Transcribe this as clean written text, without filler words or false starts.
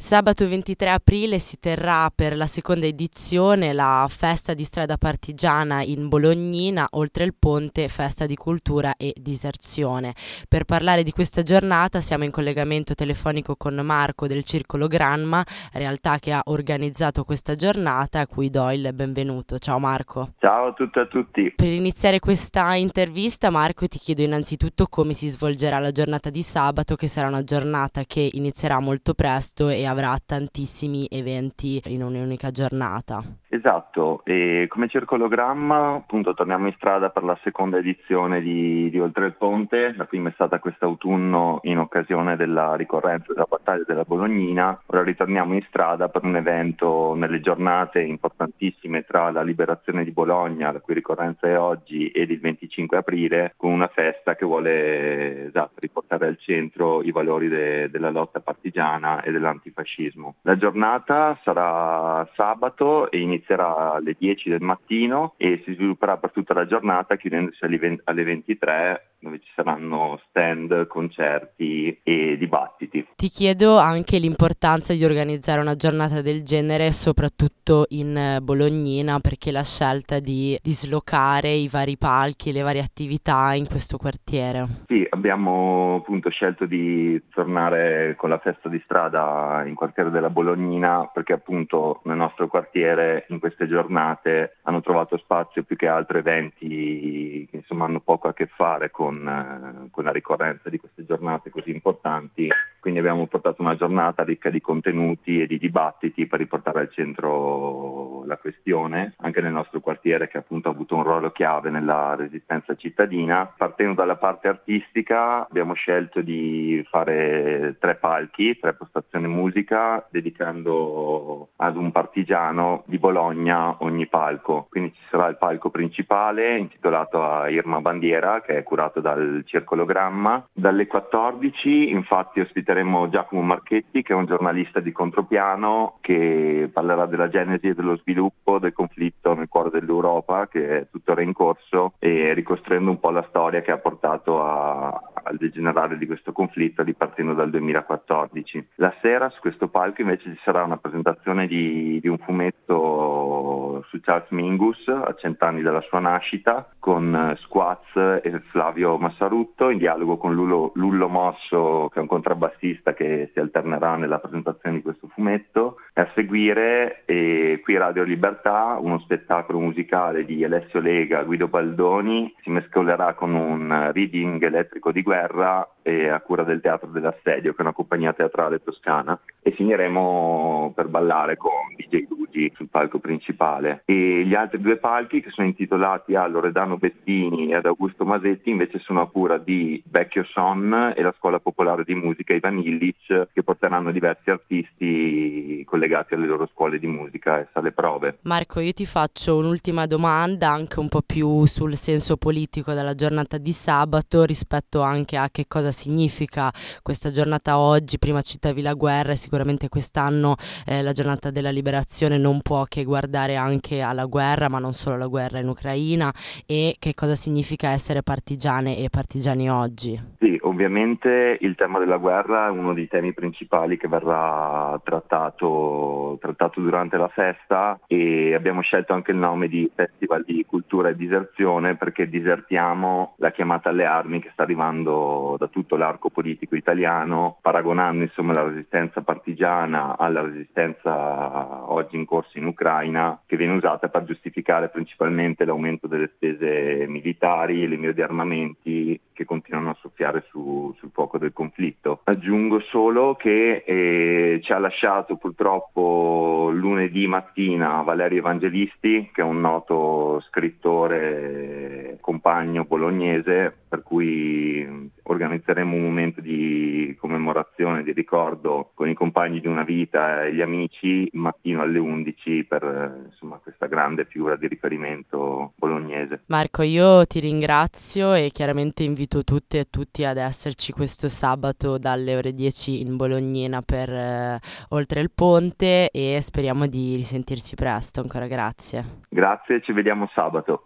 Sabato 23 aprile si terrà per la seconda edizione la festa di strada partigiana in Bolognina, oltre il ponte, festa di cultura e diserzione. Per parlare di questa giornata siamo in collegamento telefonico con Marco del Circolo Granma, realtà che ha organizzato questa giornata, a cui do il benvenuto. Ciao Marco. Ciao a tutte e a tutti. Per iniziare questa intervista, Marco, ti chiedo innanzitutto come si svolgerà la giornata di sabato, che sarà una giornata che inizierà molto presto e avrà tantissimi eventi in un'unica giornata. Esatto, e come circologramma appunto torniamo in strada per la seconda edizione di Oltre il Ponte. La prima è stata quest'autunno in occasione della ricorrenza della battaglia della Bolognina. Ora ritorniamo in strada per un evento nelle giornate importantissime tra la liberazione di Bologna, la cui ricorrenza è oggi, ed il 25 aprile, con una festa che vuole riportare al centro i valori della lotta partigiana e dell'antifascismo. La giornata sarà sabato e inizierà alle 10 del mattino e si svilupperà per tutta la giornata, chiudendosi alle 23, dove ci saranno stand, concerti e dibattiti. Ti chiedo anche l'importanza di organizzare una giornata del genere, soprattutto in Bolognina, perché la scelta di dislocare i vari palchi e le varie attività in questo quartiere. Sì, abbiamo appunto scelto di tornare con la festa di strada in quartiere della Bolognina perché appunto nel nostro quartiere in queste giornate hanno trovato spazio più che altro eventi che insomma hanno poco a che fare con la ricorrenza di queste giornate così importanti. Quindi abbiamo portato una giornata ricca di contenuti e di dibattiti per riportare al centro la questione, anche nel nostro quartiere che appunto ha avuto un ruolo chiave nella resistenza cittadina. Partendo dalla parte artistica abbiamo scelto di fare 3 palchi, 3 postazioni musica, dedicando ad un partigiano di Bologna ogni palco. Quindi ci sarà il palco principale intitolato a Irma Bandiera, che è curato dal Circolo Gramma. Dalle 14 infatti ospiteremo Giacomo Marchetti, che è un giornalista di contropiano che parlerà della genesi e dello sviluppo del conflitto nel cuore dell'Europa, che è tuttora in corso, e ricostruendo un po' la storia che ha portato al degenerare di questo conflitto ripartendo dal 2014. La sera su questo palco invece ci sarà una presentazione di un fumetto su Charles Mingus a 100 anni dalla sua nascita, con Squaz e Flavio Massarutto in dialogo con Lullo Mosso, che è un contrabbassista che si alternerà nella presentazione di questo fumetto. E a seguire qui Radio Libertà, uno spettacolo musicale di Alessio Lega, Guido Baldoni, si mescolerà con un reading elettrico di guerra a cura del Teatro dell'Assedio, che è una compagnia teatrale toscana, e finiremo per ballare con DJ Luigi sul palco principale. E gli altri 2 palchi, che sono intitolati a Loredano Bettini e ad Augusto Masetti, invece sono a cura di Vecchio Son e la Scuola Popolare di Musica Ivan Illich, che porteranno diversi artisti collegati alle loro scuole di musica e sale prove. Marco, io ti faccio un'ultima domanda, anche un po' più sul senso politico della giornata di sabato, rispetto anche a che cosa significa questa giornata oggi. Prima citavi la guerra e sicuramente quest'anno la giornata della liberazione non può che guardare anche alla guerra, ma non solo alla guerra in Ucraina, e che cosa significa essere partigiane e partigiani oggi. Sì, ovviamente il tema della guerra è uno dei temi principali che verrà trattato durante la festa, e abbiamo scelto anche il nome di Festival di Cultura e Diserzione perché disertiamo la chiamata alle armi che sta arrivando da tutto l'arco politico italiano, paragonando insomma la resistenza partigiana alla resistenza oggi in corso in Ucraina, che viene usata per giustificare principalmente l'aumento delle spese militari e l'invio di armamenti che continuano a soffiare sul fuoco del conflitto. Aggiungo solo che ci ha lasciato purtroppo lunedì mattina Valerio Evangelisti, che è un noto scrittore compagno bolognese, per cui organizzeremo un momento di commemorazione, di ricordo con i compagni di una vita e gli amici il mattino alle 11 per questa grande figura di riferimento bolognese. Marco, io ti ringrazio e chiaramente invito tutte e tutti ad esserci questo sabato dalle ore 10 in Bolognina per Oltre il Ponte, e speriamo di risentirci presto. Ancora grazie. Grazie, ci vediamo sabato.